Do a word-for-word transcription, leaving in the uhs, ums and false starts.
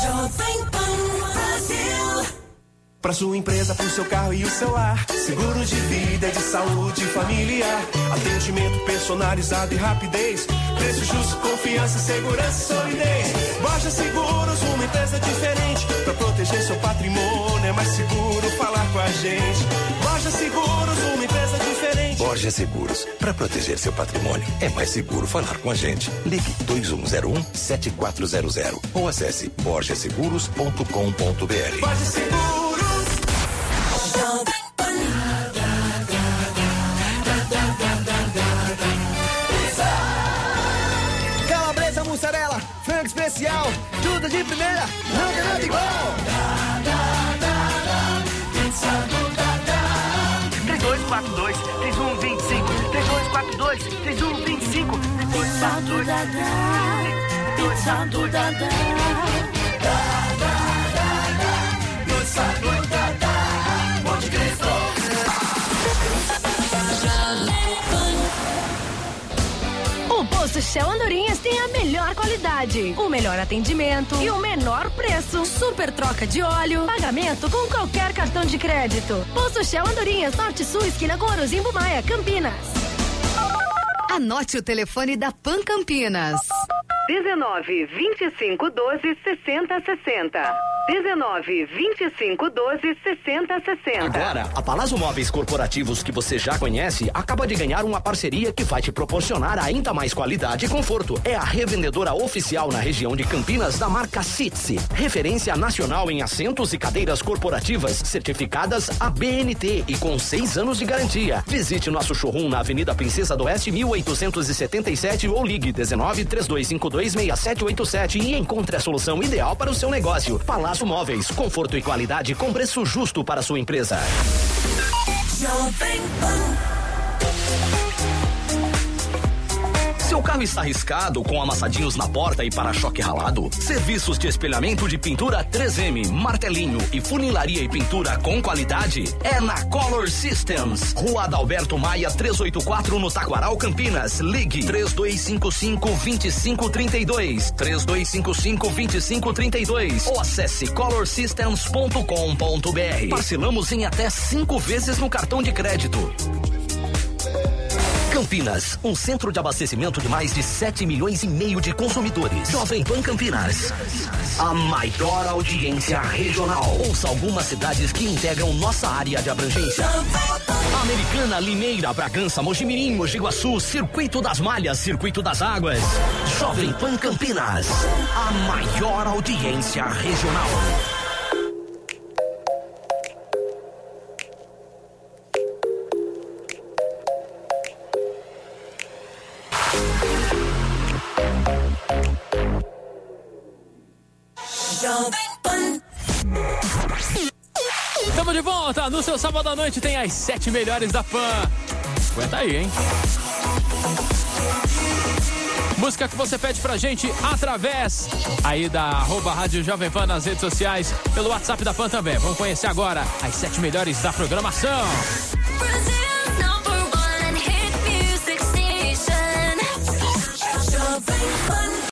Jovem Pan Brasil. Pra sua empresa, pro seu carro e o seu lar. Seguro de vida e de saúde familiar. Atendimento personalizado e rapidez. Preço justo, confiança, segurança e solidez. Borja Seguros, uma empresa diferente. Pra proteger seu patrimônio é mais seguro falar com a gente. Borja Seguros, uma empresa diferente. Borja Seguros, pra proteger seu patrimônio é mais seguro falar com a gente. Ligue dois um zero um, sete quatro zero zero ou acesse borja seguros ponto com ponto b r. Borja Seguros. Calabresa, mussarela, frango especial, tudo de primeira, não tem nada igual. três dois quatro dois, três um dois cinco, três dois quatro dois, três um dois cinco, três dois quatro dois, três dois quatro dois. Monte Cristo. O Posto Shell Andorinhas tem a melhor qualidade, o melhor atendimento e o menor preço. Super troca de óleo, pagamento com qualquer cartão de crédito. Posto Shell Andorinhas, Norte Sul, esquina com Orozimbo Maia, Campinas. Anote o telefone da Pan Campinas. dezenove, vinte e cinco, doze, sessenta, sessenta. dezenove, vinte e cinco, doze, sessenta, sessenta. Agora, a Palazzo Móveis Corporativos, que você já conhece, acaba de ganhar uma parceria que vai te proporcionar ainda mais qualidade e conforto. É a revendedora oficial na região de Campinas da marca Sitsi, referência nacional em assentos e cadeiras corporativas certificadas A B N T e com seis anos de garantia. Visite nosso showroom na Avenida Princesa do Oeste, mil oitocentos e setenta e sete ou ligue dezenove, três dois cinco dois, seis sete oito sete e encontre a solução ideal para o seu negócio. Palazzo Móveis, conforto e qualidade com preço justo para a sua empresa. Jovem Pan. Seu carro está riscado com amassadinhos na porta e para-choque ralado? Serviços de espelhamento de pintura três M, martelinho e funilaria e pintura com qualidade é na Color Systems. Rua Adalberto Maia trezentos e oitenta e quatro no Taquaral, Campinas. Ligue três dois cinco cinco, dois cinco três dois, três dois cinco cinco, dois cinco três dois ou acesse color systems ponto com ponto b r. Parcelamos em até cinco vezes no cartão de crédito. Campinas, um centro de abastecimento de mais de sete milhões e meio de consumidores. Jovem Pan Campinas, a maior audiência regional. Ouça algumas cidades que integram nossa área de abrangência: Americana, Limeira, Bragança, Mojimirim, Mogi Guaçu, Circuito das Malhas, Circuito das Águas. Jovem Pan Campinas, a maior audiência regional. Estamos de volta, no seu sábado à noite tem as sete melhores da Pan. Aguenta aí, hein? Música que você pede pra gente através aí da arroba Rádio Jovem Pan nas redes sociais, pelo WhatsApp da Pan também. Vamos conhecer agora as sete melhores da programação. Brasil.